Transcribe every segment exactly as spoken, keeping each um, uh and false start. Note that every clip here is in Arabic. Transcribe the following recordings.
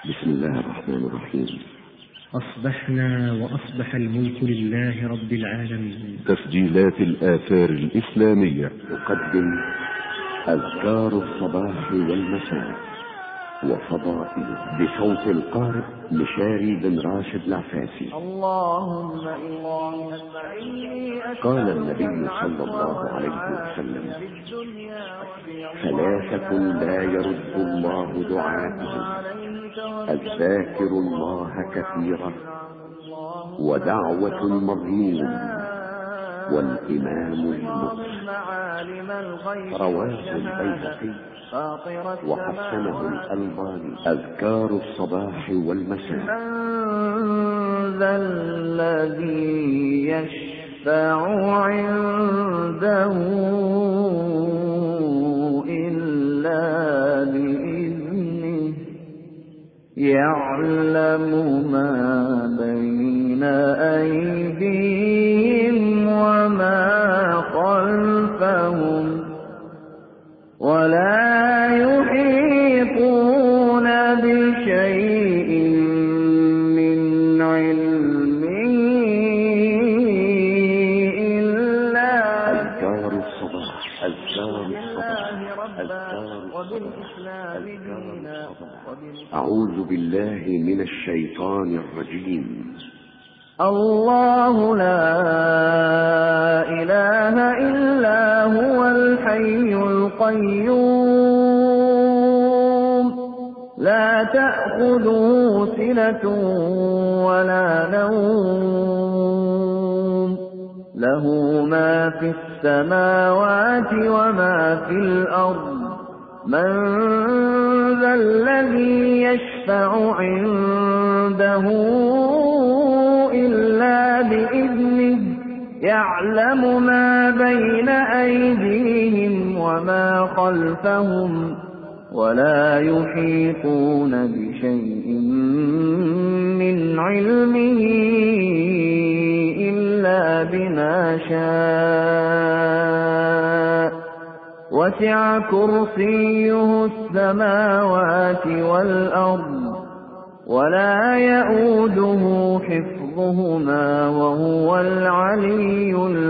بسم الله الرحمن الرحيم. أصبحنا وأصبح الملك لله رب العالمين. تسجيلات الآثار الإسلامية تقدم أذكار الصباح والمساء وفضائله بصوت القارئ مشاري بن راشد العفاسي. اللهم إني قال النبي صلى الله عليه وسلم: ثلاثة لا يرد الله دعاءهم: الذاكر الله كثيرا، ودعوة مظلوم، والإمام المقسط. رواه البيهقي وحسنه الألباني. أذكار الصباح والمساء. من ذا الذي يشفع عنده إلا بإذنه، يعلم ما بين أيديهم وما خلفهم، ولا يحيطون بشيء من علمه إلا. أذكار الصباح. أذكار الصباح. أعوذ بالله من الشيطان الرجيم. الله لا إله إلا هو الحي القيوم، لا تأخذه سنة ولا نوم، له ما في السماوات وما في الأرض. من ذا الذي يشفع عنده إلا بإذنه، يعلم ما بين أيديهم وما خلفهم، ولا يحيطون بشيء من علمه إلا بما شاء. وسع كرسيه السماوات والأرض، ولا يؤوده حفظهما، وهو العلي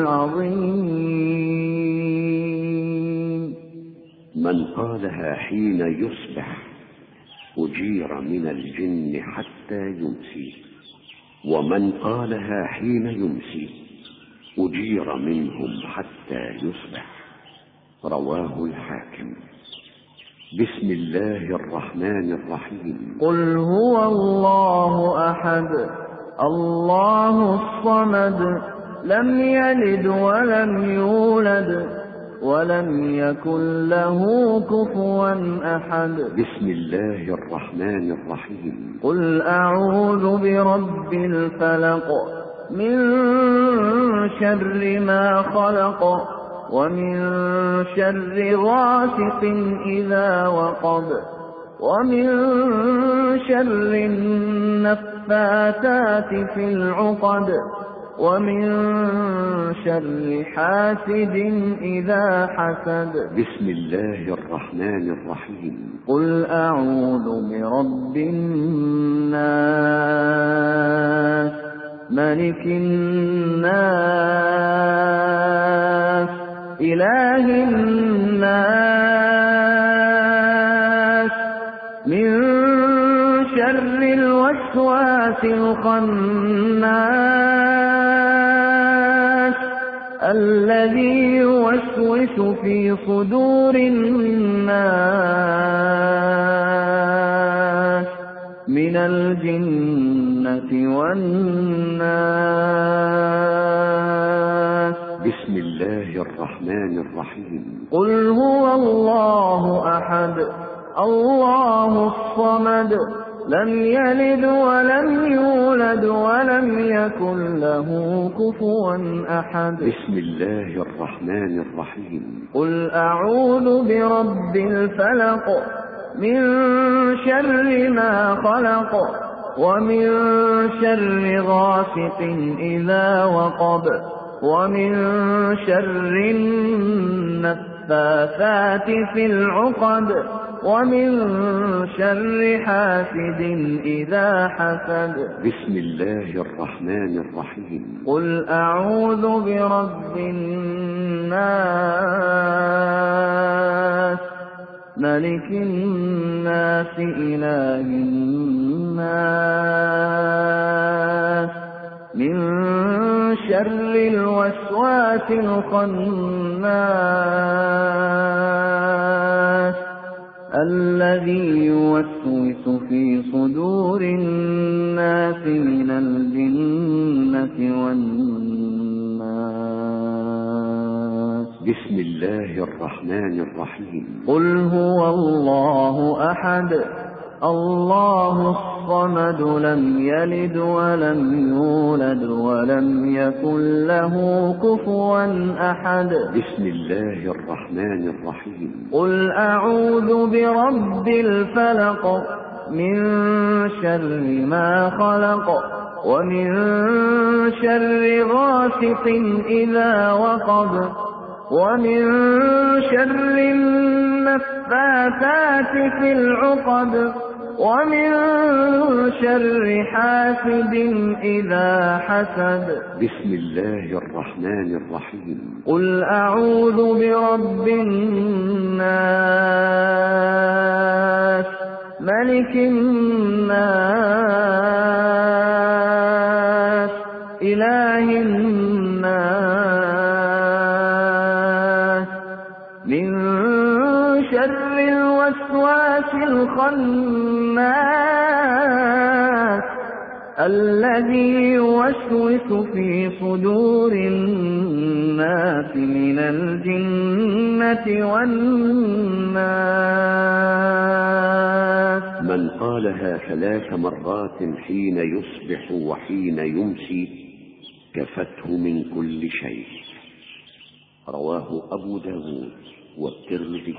العظيم. من قالها حين يصبح أجير من الجن حتى يمسي، ومن قالها حين يمسي أجير منهم حتى يصبح. رواه الحاكم. بسم الله الرحمن الرحيم. قل هو الله أحد، الله الصمد، لم يلد ولم يولد، ولم يكن له كفوا أحد. بسم الله الرحمن الرحيم. قل أعوذ برب الفلق، من شر ما خلق، ومن شر غاسق إذا وقب، ومن شر النفاثات في العقد، ومن شر حاسد إذا حسد. بسم الله الرحمن الرحيم. قل أعوذ برب الناس، ملك الناس، إله الناس، من شر الوسواس الخناس، الذي يوسوس في صدور الناس، من الجنة والناس. بسم الله الرحمن الرحيم. قل هو الله أحد، الله الصمد، لم يلد ولم يولد، ولم يكن له كفوا أحد. بسم الله الرحمن الرحيم. قل أعوذ برب الفلق، من شر ما خلق، ومن شر غاسق إذا وقب، ومن شر النفاثات في العقد، ومن شر حاسد إذا حسد. بسم الله الرحمن الرحيم. قل أعوذ برب الناس ملك الناس إله الناس من شر الوسواس الخناس الذي يوسوس في صدور الناس من الجنة والناس. بسم الله الرحمن الرحيم. قل هو الله أحد الله الصمد لم يلد ولم يولد ولم يكن له كفوا أحد. بسم الله الرحمن الرحيم. قل أعوذ برب الفلق من شر ما خلق ومن شر غاسق إذا وقب ومن شر النفاثات في العقد ومن شر حاسد إذا حسد. بسم الله الرحمن الرحيم. قل أعوذ برب الناس ملك الناس إله الناس من شر الوسواس الخناس الذي يوسوس في صدور الناس من الجنة والناس. من قالها ثلاث مرات حين يصبح وحين يمسي كفته من كل شيء. رواه أبو داود والترمذي.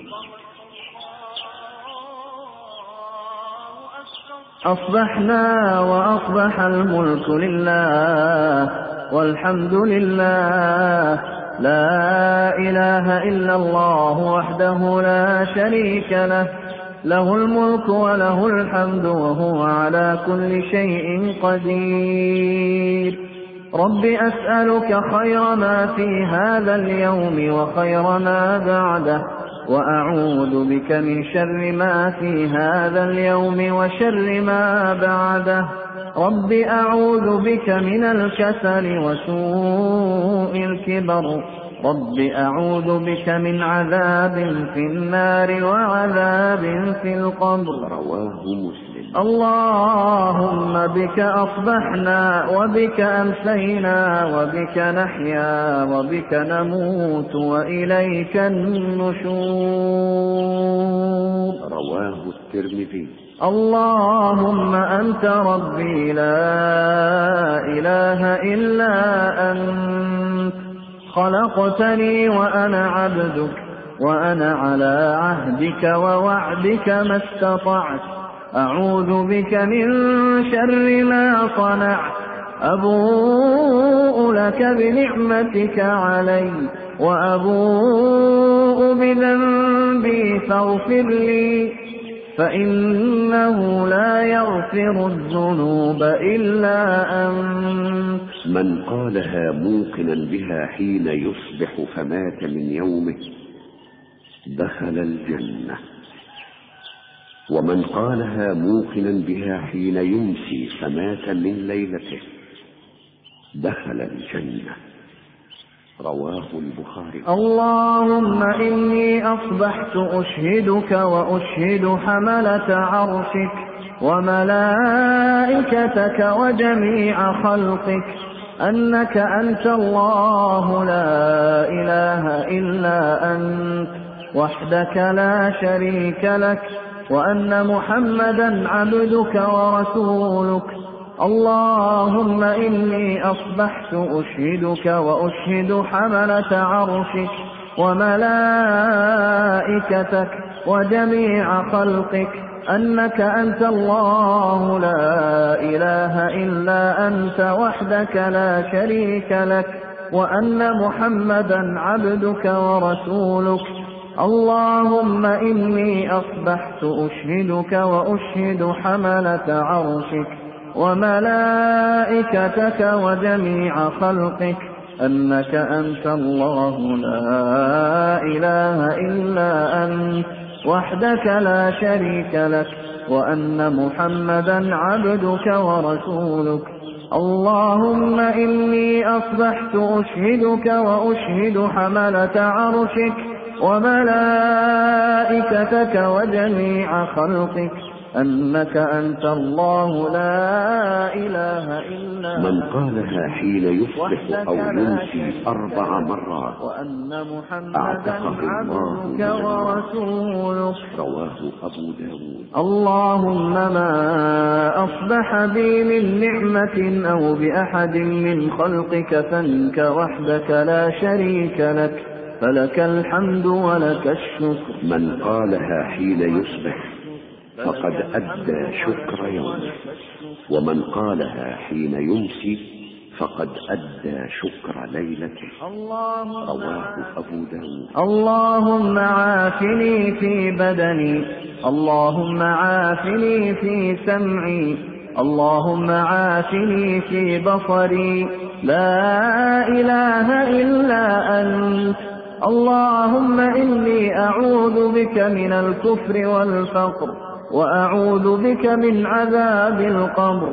أصبحنا وأصبح الملك لله والحمد لله لا إله إلا الله وحده لا شريك له له الملك وله الحمد وهو على كل شيء قدير. رب أسألك خير ما في هذا اليوم وخير ما بعده وأعوذ بك من شر ما في هذا اليوم وشر ما بعده. رب أعوذ بك من الكسل وسوء الكبر. رب أعوذ بك من عذاب في النار وعذاب في القبر. رواه مسلم. اللهم بك أصبحنا وبك أمسينا وبك نحيا وبك نموت وإليك النشور. رواه الترمذي. اللهم أنت ربي لا إله إلا أنت خلقتني وأنا عبدك وأنا على عهدك ووعدك ما استطعت. أعوذ بك من شر ما صنعت. أبوء لك بنعمتك علي وأبوء بذنبي فاغفر لي فإنه لا يغفر الذنوب إلا أنت. من قالها موقنا بها حين يصبح فمات من يومه دخل الجنة، ومن قالها موقنا بها حين يمسي فمات من ليلته دخل الجنة. رواه البخاري. اللهم إني أصبحت أشهدك وأشهد حملة عرشك وملائكتك وجميع خلقك أنك أنت الله لا إله إلا أنت وحدك لا شريك لك وأن محمدا عبدك ورسولك. اللهم إني أصبحت أشهدك وأشهد حملة عرشك وملائكتك وجميع خلقك أنك أنت الله لا إله إلا أنت وحدك لا شريك لك وأن محمدا عبدك ورسولك. اللهم إني أصبحت أشهدك وأشهد حملة عرشك وملائكتك وجميع خلقك أنك أنت الله لا إله إلا أنت وحدك لا شريك لك وأن محمدا عبدك ورسولك. اللهم إني أصبحت أشهدك وأشهد حملة عرشك وملائكتك وجميع خلقك أنك أنت الله لا إله إلا من قالها حين يصبح أو يمسي أربع مرات وأن محمدا أعتقه الله عبدك ورسولك. رواه أبو داود. اللهم ما أصبح بي من نعمة أو بأحد من خلقك فمنك وحدك لا شريك لك فلك الحمد ولك الشكر. من قالها حين يصبح فقد أدى شكر يومه، ومن قالها حين يمسي فقد أدى شكر ليلته. رواه أبو داود. اللهم عافني في بدني، اللهم عافني في سمعي، اللهم عافني في بصري، لا إله إلا أنت. اللهم إني أعوذ بك من الكفر والفقر وأعوذ بك من عذاب القبر،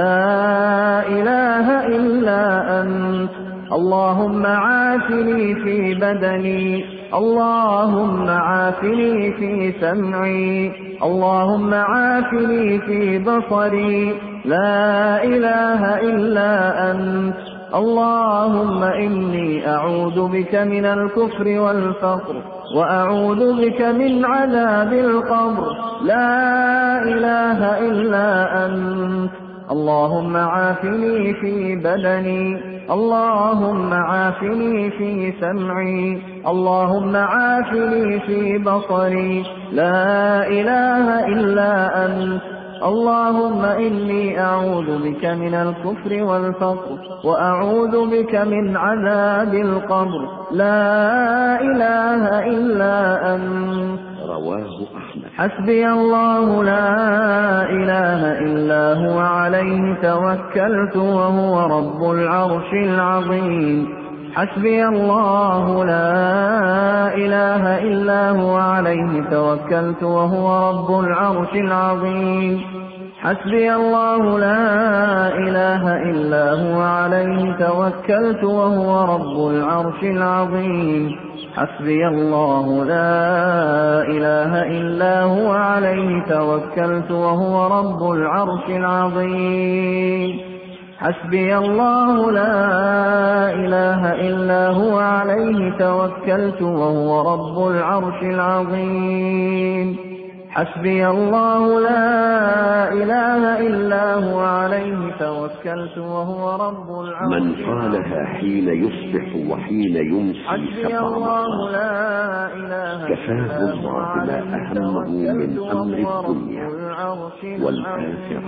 لا إله إلا أنت. اللهم عافني في بدني، اللهم عافني في سمعي، اللهم عافني في بصري، لا إله إلا أنت. اللهم إني أعوذ بك من الكفر والفقر وأعوذ بك من عذاب القبر، لا إله إلا أنت. اللهم عافني في بدني، اللهم عافني في سمعي، اللهم عافني في بصري، لا إله إلا أنت. اللهم إني أعوذ بك من الكفر والفقر وأعوذ بك من عذاب القبر، لا إله إلا أنت. رواه أحمد. حسبي الله لا إله إلا هو عليه توكلت وهو رب العرش العظيم. حسبي الله لا إله إلا هو عليه توكلت وهو رب العرش العظيم. حسبي الله لا إله إلا هو عليه توكلت وهو رب العرش العظيم. حسبي الله لا إله إلا هو عليه توكلت وهو رب العرش العظيم. حسبي الله لا إله إلا هو عليه توكلت وهو رب العرش العظيم. حسبي الله لا إله إلا هو عليه توكلت وهو رب العرش العظيم. من قالها حين يصبح وحين يمسي سبع مرات كفاه الله ما أهمه من أمر الدنيا والآخرة.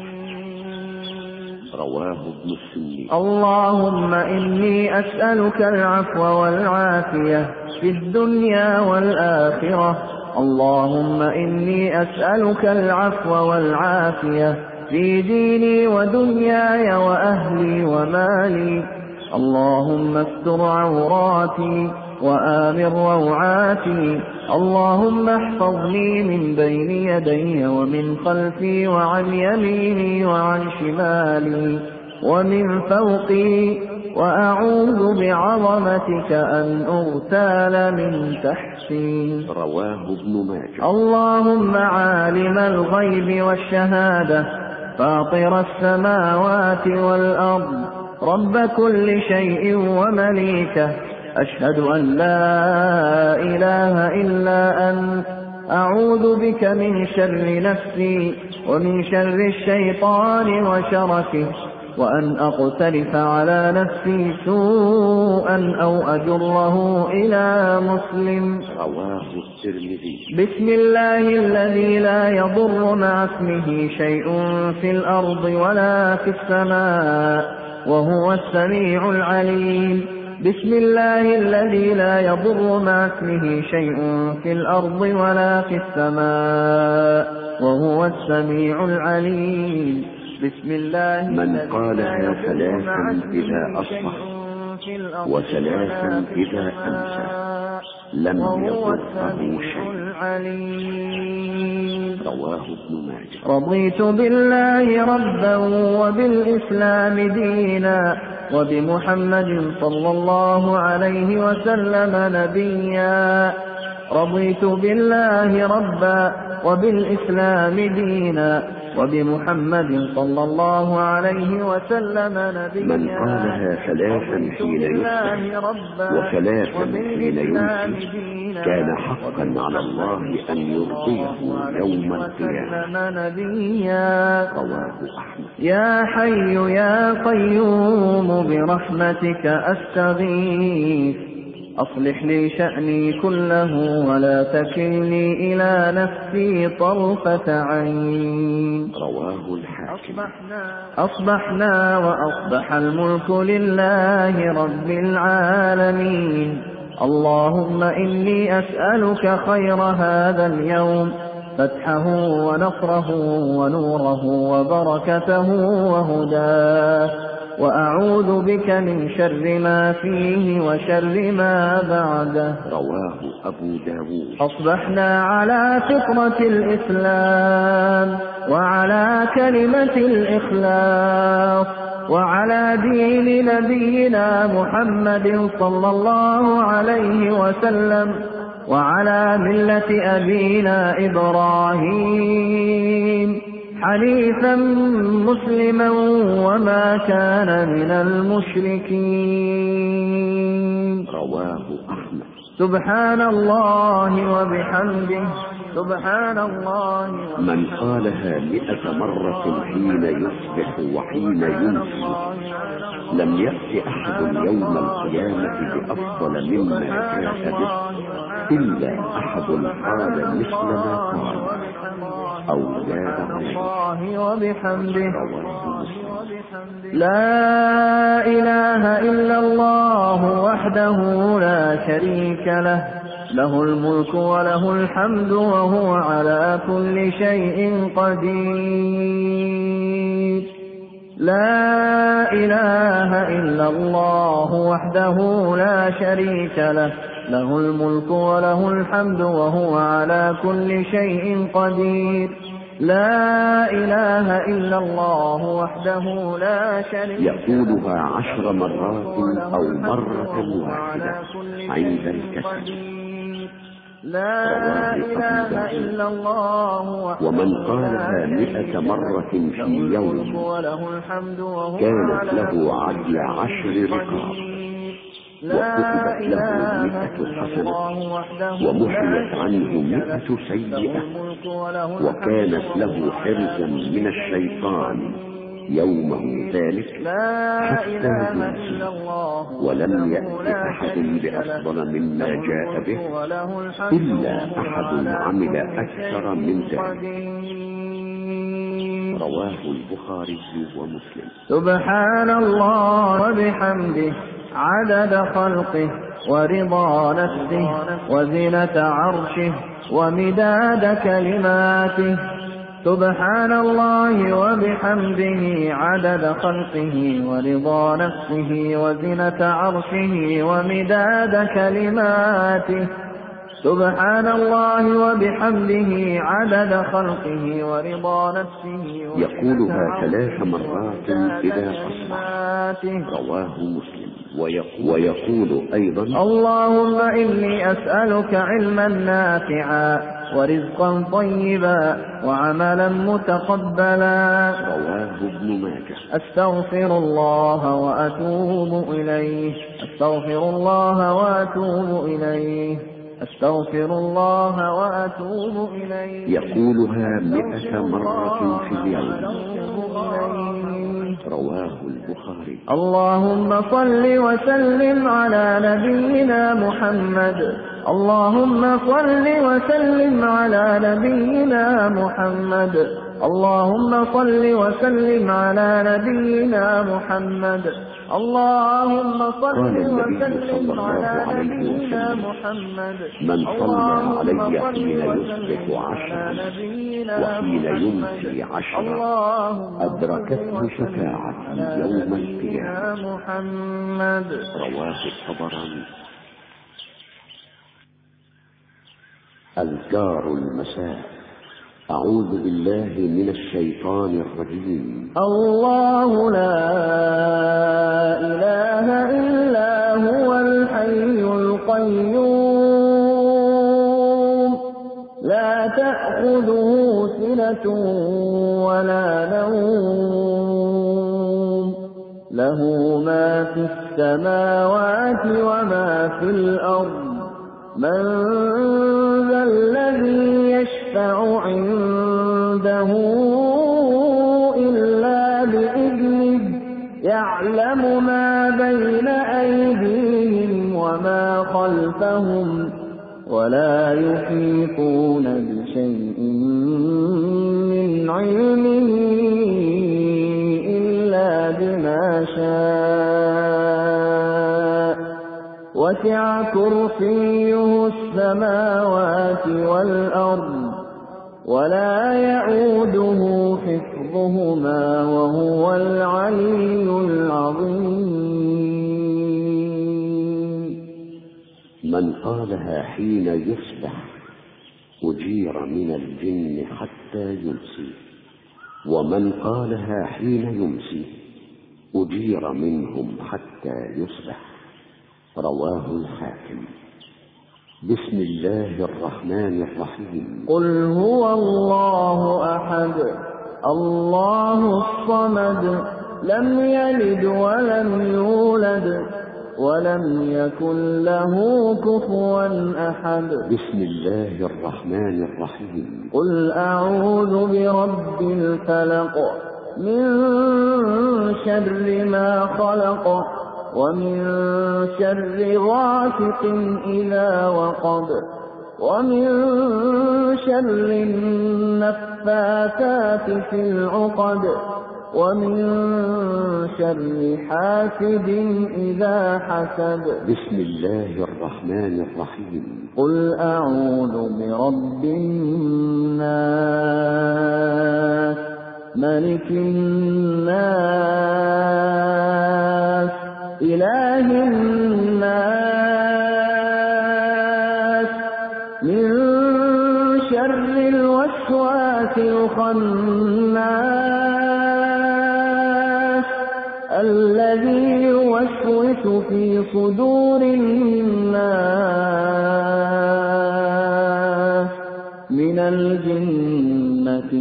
رواه ابن السني. اللهم إني أسألك العفو والعافية في الدنيا والآخرة. اللهم إني أسألك العفو والعافية في ديني ودنياي وأهلي ومالي. اللهم استر عوراتي وآمن روعاتي. اللهم احفظني من بين يدي ومن خلفي وعن يميني وعن شمالي ومن فوقي، وأعوذ بعظمتك أن أغتال من تحتي. رواه ابن ماجه. اللهم عالم الغيب والشهادة فاطر السماوات والأرض رب كل شيء ومليكه، أشهد أن لا إله إلا أنت. أعوذ بك من شر نفسي ومن شر الشيطان وشركه، وأن أقترف على نفسي سوءا أو أجره إلى مسلم. رواه الترمذي. بسم الله الذي لا يضر مع اسمه شيء في الأرض ولا في السماء وهو السميع العليم. بسم الله الذي لا يضر مع اسمه شيء في الأرض ولا في السماء وهو السميع العليم. بسم الله من قالها ثلاثا إذا أصبح وثلاثا إذا أمسى لم يضره شيء. رواه ابن ماجه. رضيت بالله ربا وبالإسلام دينا وبمحمد صلى الله عليه وسلم نبيا. رضيت بالله ربا وبالإسلام دينا وبمحمد صلى الله عليه وسلم نبيا. من قالها ثلاثا حين يصبح وثلاثا حين يمسي كان حقا على الله أن يرضيه يوم القيامة. رواه أحمد. يا حي يا قيوم برحمتك أستغيث أصلح لي شأني كله ولا تكلني إلى نفسي طرفة عين. رواه الحاكم. أصبحنا وأصبح الملك لله رب العالمين. اللهم إني أسألك خير هذا اليوم فتحه ونصره ونوره وبركته وهداه وأعوذ بك من شر ما فيه وشر ما بعده. رواه أبو داود. أصبحنا على فطرة الإسلام وعلى كلمة الإخلاص وعلى دين نبينا محمد صلى الله عليه وسلم وعلى ملة أبينا إبراهيم حنيفا مسلما وما كان من المشركين. رواه أحمد. سبحان الله وبحمده سبحان الله وبحمده. من قالها مئة مرة حين يصبح وحين يمسي لم يأت أحد يوم القيامة بأفضل مما جاء به إلا أحد قال مثل ما قال أو زاد الله وبحمده. لا إله إلا الله وحده لا شريك له له الملك وله الحمد وهو على كل شيء قدير. لا إله إلا الله وحده لا شريك له له الملك وله الحمد وهو على كل شيء قدير. لا إله إلا الله وحده لا شريك له. يقولها عشر مرات أو مرة واحدة عند الكسل. لا إله إلا الله. ومن قالها مئة مرة في يوم كانت له عدل عشر رقاب وكتبت له مئة حسنة ومحيت عنه مئة سيئة وكانت له حرزا من الشيطان يومه ذلك حتى يمسي ولم يأت أحد بأفضل مما جاء به إلا أحد عمل أكثر من ذلك. رواه البخاري ومسلم. سبحان الله وبحمده عدد خلقه ورضا نفسه وزنة عرشه ومداد كلماته. سبحان الله وبحمده عدد خلقه ورضا نفسه وزنة عرشه ومداد كلماته. سبحان الله وبحمده عدد خلقه ورضا نفسه. يقولها ثلاث مرات إذا أصبح. رواه مسلم. ويقول, ويقول أيضا اللهم إني أسألك علما نافعا ورزقا طيبا وعملا متقبلا. رواه ابن ماجه. أستغفر الله وأتوب إليه أستغفر الله وأتوب إليه أستغفر الله وأتوب إليه. يقولها مئة مرة في اليوم. رواه البخاري. اللهم صل وسلم على نبينا محمد اللهم صل وسلم على نبينا محمد اللهم صل وسلم على نبينا محمد اللهم صل قال النبي وسلم صلى الله على عليه نبينا وسلم: محمد. من صلى علي اللهم صل حين وسلم يصبح على عشرا نبينا وحين محمد. يمسي عشرا اللهم صل أدركته وسلم شفاعتي على يوم نبينا القيامة. محمد. رواه الطبراني. أذكار المساء. أعوذ بالله من الشيطان الرجيم. الله لا إله إلا هو الحي القيوم لا تأخذه سنة ولا نوم له ما في السماوات وما في الأرض من ذا الذي يشفع عنده إلا بإذنه يعلم ما بين أيديهم وما خلفهم ولا يحيطون بشيء من علمه إلا بما شاء وسع كرسيه السماوات والأرض ولا يئوده حفظهما وهو العلي العظيم. من قالها حين يصبح أجير من الجن حتى يمسي، ومن قالها حين يمسي أجير منهم حتى يصبح. رواه الحاكم. بسم الله الرحمن الرحيم. قل هو الله أحد الله الصمد لم يلد ولم يولد ولم يكن له كفوا أحد. بسم الله الرحمن الرحيم. قل أعوذ برب الفلق من شر ما خلق ومن شر غاسق إذا وقب ومن شر النفاثات في العقد ومن شر حاسد إذا حسد. بسم الله الرحمن الرحيم. قل أعوذ برب الناس ملك الناس إله الناس من شر الوسواس الخناس الذي يوسوس في صدور الناس من الجنة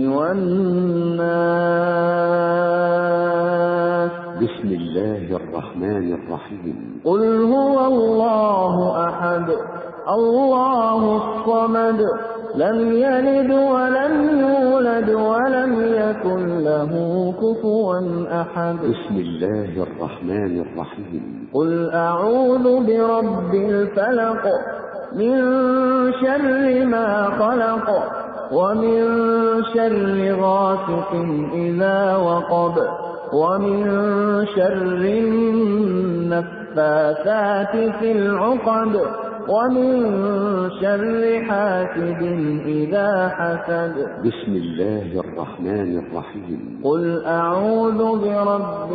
والناس. بسم الله الرحمن الرحيم. قل هو الله أحد الله الصمد لم يلد ولم يولد ولم يكن له كفوا أحد. بسم الله الرحمن الرحيم. قل أعوذ برب الفلق من شر ما خلق ومن شر غاسق إذا وقب ومن شر النفاثات في العقد ومن شر حاسد إذا حسد. بسم الله الرحمن الرحيم. قل أعوذ برب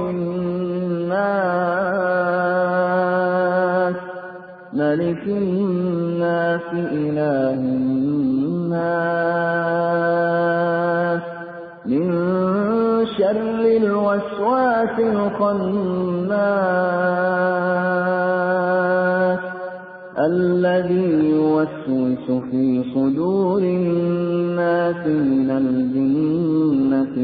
الناس ملك الناس إله الناس من شر الوسواس الخناس الذي يوسوس في صدور الناس من الجنة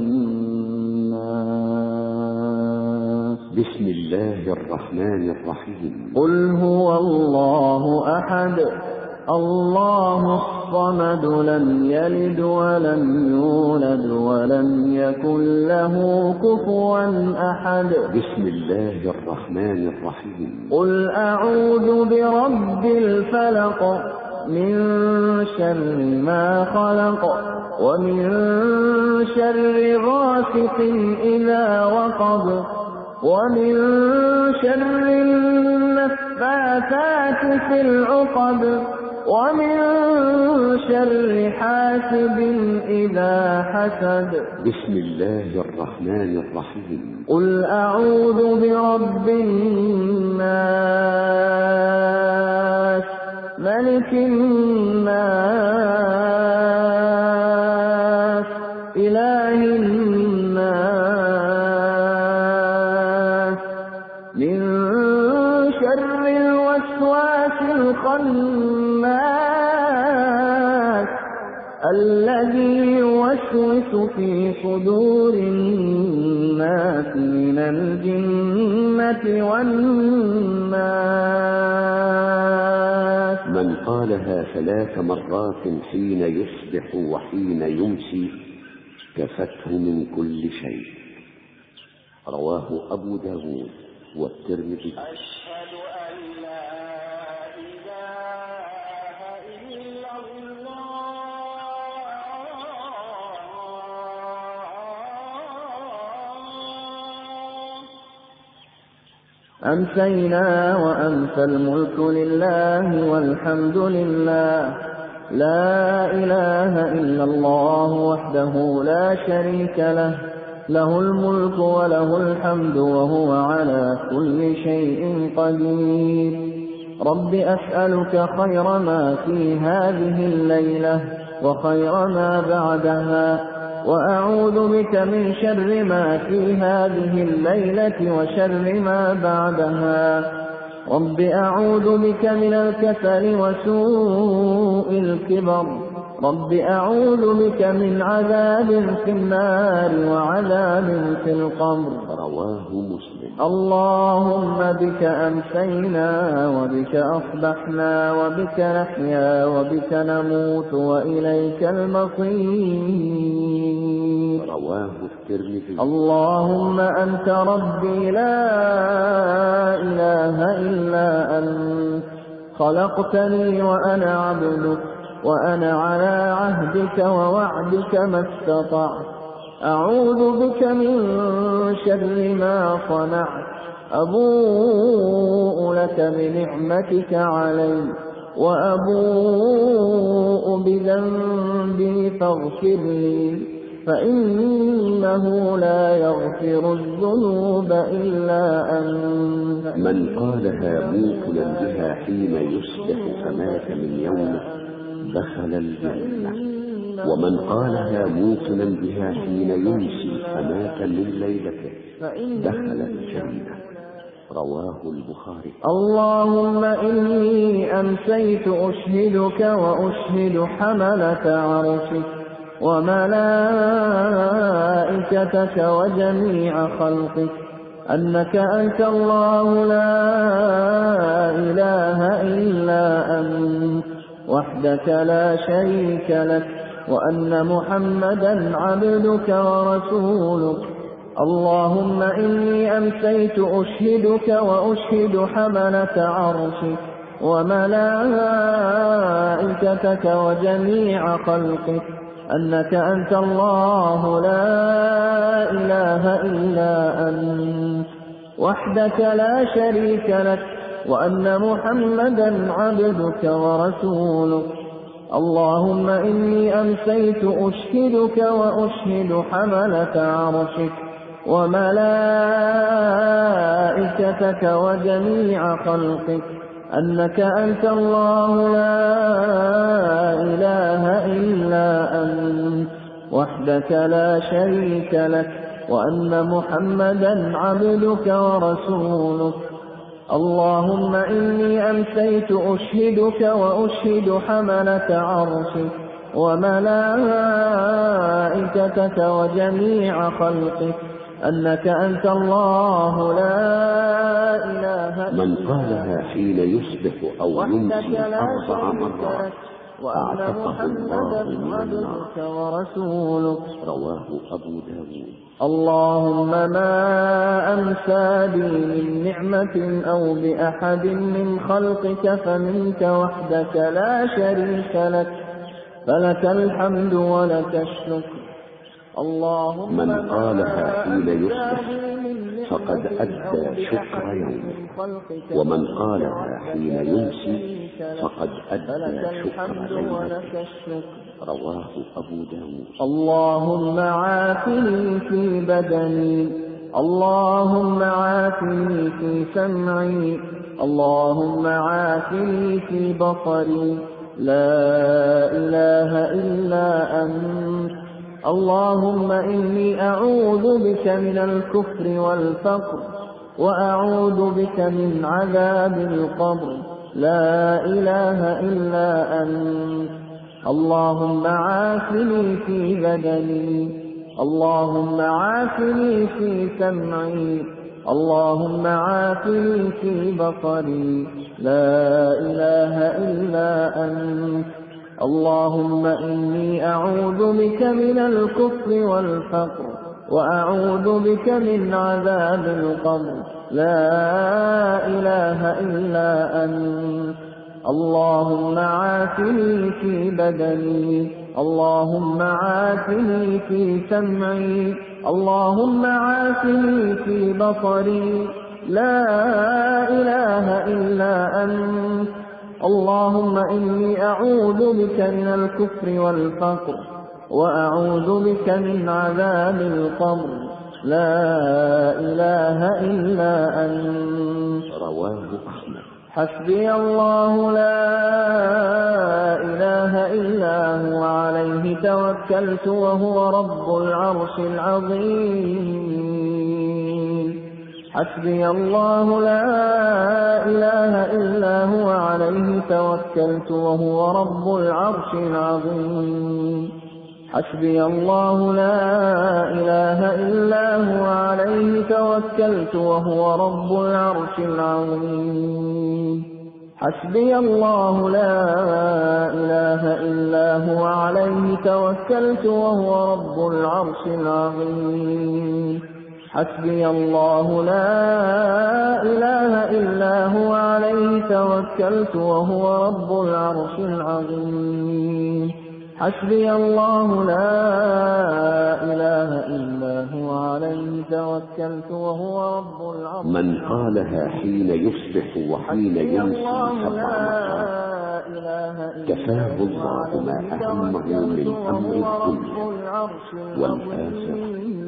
والناس. بسم الله الرحمن الرحيم. قل هو الله أحد الله الصمد لم يلد ولم يولد ولم يكن له كفوا أحد. بسم الله الرحمن الرحيم. قل أعوذ برب الفلق من شر ما خلق ومن شر غاسق إذا وقب ومن شر النفاثات في العقد ومن شر حاسد إذا حسد. بسم الله الرحمن الرحيم. قل أعوذ برب الناس ملك الناس إله الناس من شر الوسواس الخناس الذي يوسوس في صدور الناس من الجنة والناس. من قالها ثلاث مرات حين يصبح وحين يمسي كفته من كل شيء. رواه أبو داود والترمذي. أشهد أن لا إله إلا الله. أمسينا وأمسى الملك لله والحمد لله لا إله إلا الله وحده لا شريك له له الملك وله الحمد وهو على كل شيء قدير. رب أسألك خير ما في هذه الليلة وخير ما بعدها وأعوذ بك من شر ما في هذه الليلة وشر ما بعدها. رب أعوذ بك من الكسل وسوء الكبر. رب أعوذ بك من عذاب في النار وعذاب في القبر. رواه مسلم. اللهم بك أمسينا وبك أصبحنا وبك نحيا وبك نموت وإليك المصير. رواه الترمذي. اللهم أنت ربي لا إله إلا أنت خلقتني وأنا عبدك وأنا على عهدك ووعدك ما استطعت. أعوذ بك من شر ما صنعت. أبوء لك بنعمتك علي وأبوء بذنبي فاغفر لي فإنه لا يغفر الذنوب إلا أنت. من قالها موقنا بها حين يصبح فمات من يومه دخل الجنة. ومن قالها موقنا بها حين يمسي فمات من ليلته دخل الجنة. رواه البخاري. اللهم إني أمسيت أشهدك وأشهد حملة عرشك وملائكتك وجميع خلقك أنك أنت الله لا إله إلا أنت وحدك لا شريك لك وأن محمدا عبدك ورسولك. اللهم إني أمسيت أشهدك وأشهد حملة عرشك وملائكتك وجميع خلقك أنك أنت الله لا إله إلا أنت وحدك لا شريك لك وأن محمدا عبدك ورسولك. اللهم إني أمسيت أشهدك وأشهد حملة عرشك وملائكتك وجميع خلقك أنك أنت الله لا إله إلا أنت وحدك لا شريك لك وأن محمدا عبدك ورسولك. اللهم إني أمسيت أشهدك وأشهد حملة عرشك وملائكتك وجميع خلقك أنك أنت الله لا إله إلا أنت. من قالها حين يصبح أو يمسي أربع مرات أعتقه الله من النار. ورسولك. رواه أبو داود. اللهم ما أمسى بي من نعمة أو بأحد من خلقك فمنك وحدك لا شريك لك فلك الحمد ولك الشكر. اللهم من قالها حين يصبح فقد أدى شكر يومه، ومن قالها حين يمسي فقد أدى شكر ليلته. رواه أبو داود. اللهم عافني في بدني، اللهم عافني في سمعي، اللهم عافني في بصري، لا إله إلا أنت. اللهم إني أعوذ بك من الكفر والفقر، وأعوذ بك من عذاب القبر، لا إله إلا أنت. اللهم عافني في بدني، اللهم عافني في سمعي، اللهم عافني في بصري، لا إله إلا أنت. اللهم إني أعوذ بك من الكفر والفقر، وأعوذ بك من عذاب القبر، لا إله إلا أنت. اللهم عافني في بدني، اللهم عافني في سمعي، اللهم عافني في بصري، لا إله إلا أنت. اللهم إني أعوذ بك من الكفر والفقر، وأعوذ بك من عذاب القبر، لا إله إلا أنت. رواه أحمد. حسبي الله لا إله إلا هو عليه توكلت وهو رب العرش العظيم. حسبي الله لا إله إلا هو عليه توكلت وهو رب العرش العظيم. حسبي الله لا إله إلا هو عليه توكلت وهو رب العرش العظيم. حسبي الله لا إله إلا هو عليه توكلت وهو رب العرش العظيم. حسبي الله لا إله إلا هو عليه توكلت وهو رب العرش العظيم. حسبي الله لا إله إلا هو عليه توكلت وهو رب العرش. من قالها حين يصبح وحين يمسي سبع مرات كفاه الله ما أهمه من أمر الدنيا والآخرة.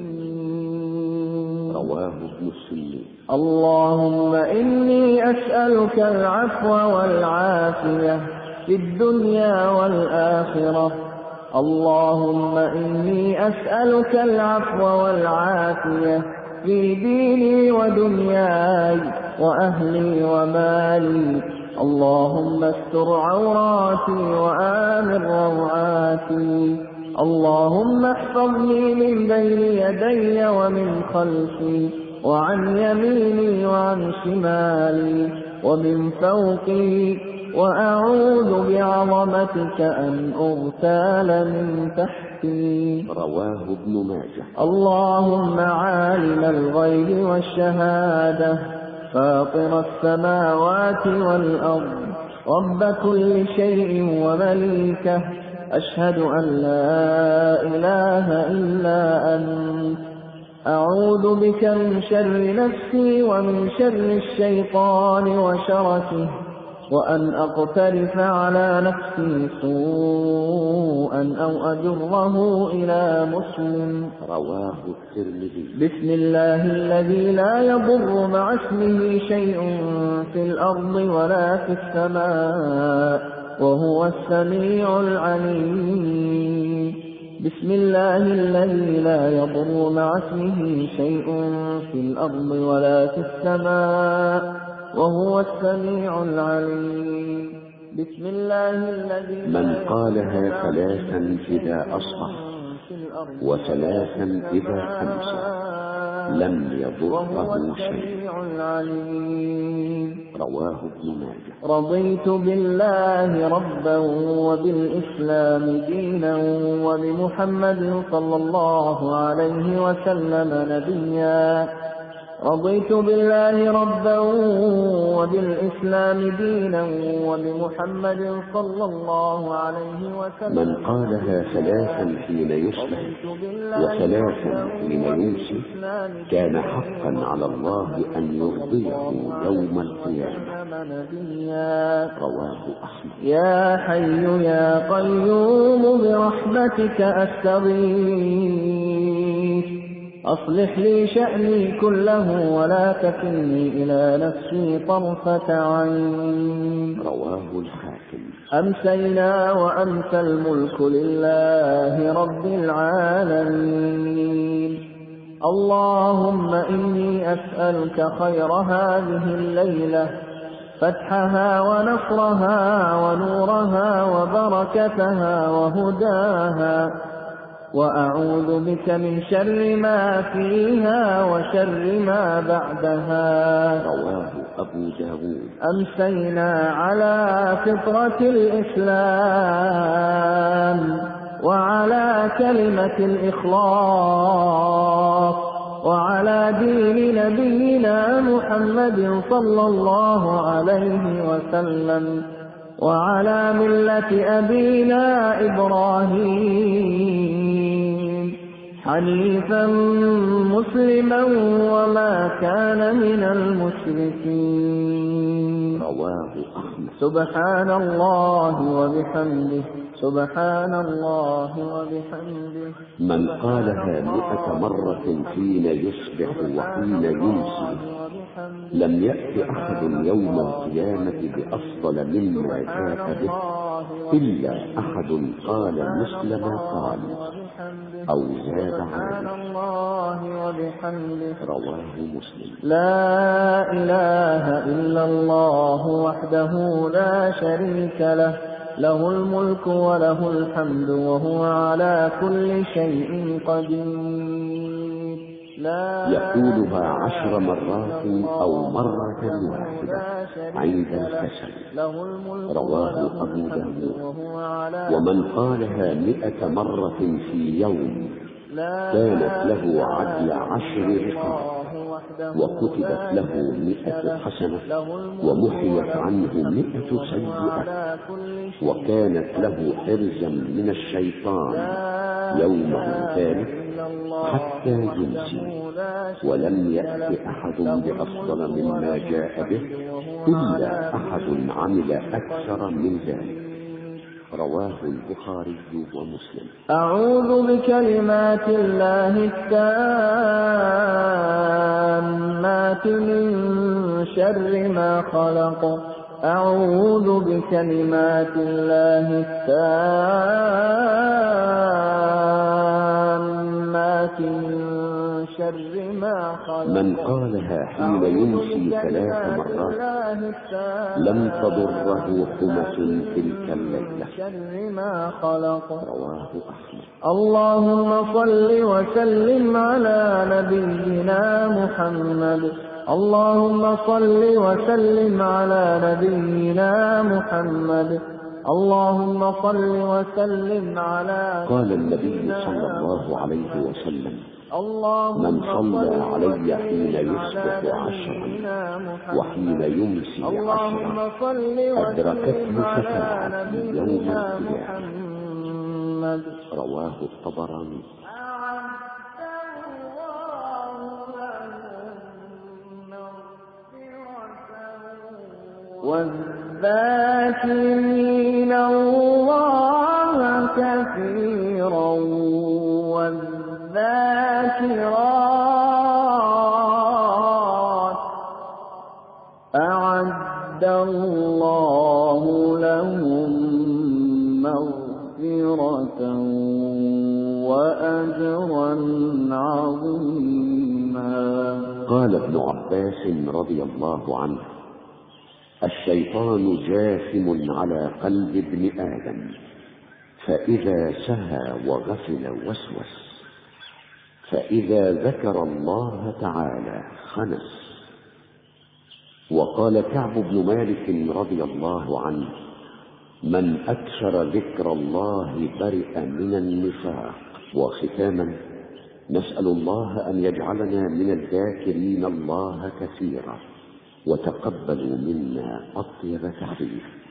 رواه ابن السنين. اللهم إني أسألك العفو والعافية في الدنيا والآخرة. اللهم إني أسألك العفو والعافية في ديني ودنياي وأهلي ومالي. اللهم استر عوراتي وآمن روعاتي. اللهم احفظني من بين يدي ومن خلفي وعن يميني وعن شمالي ومن فوقي، وأعوذ بعظمتك أن أغتال من تحتي. رواه ابن ماجه. اللهم عالم الغيب والشهادة، فاطر السماوات والأرض، رب كل شيء ومليكه، أشهد أن لا إله إلا أنت. أعوذ بك من شر نفسي ومن شر الشيطان وشركه، وأن أقترف على نفسي سوءا أو أجره إلى مسلم. رواه الترمذي. بسم الله الذي لا يضر مع اسمه شيء في الأرض ولا في السماء وهو السميع العليم. بسم الله الذي لا يضر مع اسمه شيء في الأرض ولا في السماء وهو السميع العليم. بسم الله الذي من قالها ثلاثا إذا أصبح وثلاثا إذا أمسى لم يضره شيء. رواه ابن ماجه. رضيت بالله ربا وبالإسلام دينا وبمحمد صلى الله عليه وسلم نبيا. رضيت بالله ربا وبالإسلام دينا وبمحمد صلى الله عليه وسلم. من قالها ثلاثا حين يصبح وثلاثا حين يمسي كان حقا على الله أن يرضيه يوم القيامة. رواه أحمد. يا حي يا قيوم برحمتك أستغيث أصلح لي شأني كله ولا تكلني إلى نفسي طرفة عين. رواه الحاكم. أمسينا وأمسى الملك لله رب العالمين. اللهم إني أسألك خير هذه الليلة، فتحها ونصرها ونورها وبركتها وهداها، وأعوذ بك من شر ما فيها وشر ما بعدها. رواه أبو داود. أمسينا على فطرة الإسلام وعلى كلمة الإخلاص وعلى دين نبينا محمد صلى الله عليه وسلم وعلى ملة أبينا إبراهيم حنيفا مسلما وما كان من المشركين. رواه أحمد. سبحان الله وبحمده سبحان الله وبحمده. من قالها مئة مرة حين يصبح وحين يمسي لم يأت أحد يوم القيامة بأفضل مما جاء به إلا أحد قال مثل ما قال أو زاد عليه. رواه مسلم. لا إله إلا الله وحده لا شريك له، له الملك وله الحمد وهو على كل شيء قدير. يقولها عشر مرات أو مرة واحدة عند الكسل. رواه أبو داود. ومن قالها مئة مرة في يوم كانت له عدل عشر رقاب وكتبت له مئة حسنة ومحيت عنه مئة سيئة وكانت له حرزا من الشيطان يومه ذلك حتى يمسي ولم يأت أحد بأفضل مما جاء به إلا أحد عمل أكثر من ذلك. رواه البخاري ومسلم. أعوذ بكلمات الله التامات من شر ما خلق. أعوذ بكلمات الله التامات من شر ما خلق. من قالها حين يمسي ثلاث مرات لم تضره حمة تلك الليلة. رواه أحمد. اللهم صل وسلم على نبينا محمد. اللهم صل وسلم على نبينا محمد. اللهم صل وسلم على. قال النبي صلى الله عليه وسلم: من صلى علي حين يصبح عشرا وحين يمسي عشرا أدركته شفاعتي يوم القيامة. رواه الطبراني. والذاكرين الله كثيرا والذاكرات أعد الله لهم مغفرة وأجرا عظيما. قال ابن عباس رضي الله عنه: الشيطان جاثم على قلب ابن آدم، فإذا سهى وغفل وسوس، فإذا ذكر الله تعالى خنس. وقال كعب بن مالك رضي الله عنه: من أكثر ذكر الله برئ من النفاق. وختاما، نسأل الله أن يجعلنا من الذاكرين الله كثيرا، وتقبلوا منا أطيب تحريف.